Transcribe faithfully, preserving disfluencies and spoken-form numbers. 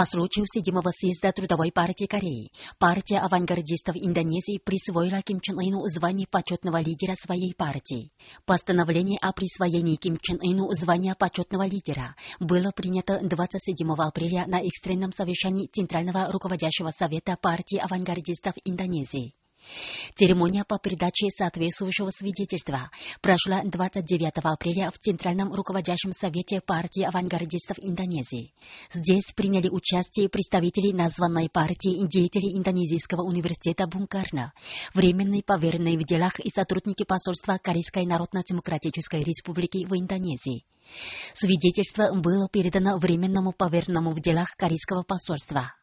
По случаю седьмого съезда Трудовой партии Кореи, партия авангардистов Индонезии присвоила Ким Чен Ыну звание почетного лидера своей партии. Постановление о присвоении Ким Чен Ыну звания почетного лидера было принято двадцать седьмого апреля на экстренном совещании Центрального руководящего совета партии авангардистов Индонезии. Церемония по передаче соответствующего свидетельства прошла двадцать девятого апреля в Центральном руководящем совете партии авангардистов Индонезии. Здесь приняли участие представители названной партии, деятели Индонезийского университета Бункарно, временные поверенные в делах и сотрудники посольства Корейской Народно-Демократической Республики в Индонезии. Свидетельство было передано временному поверенному в делах корейского посольства.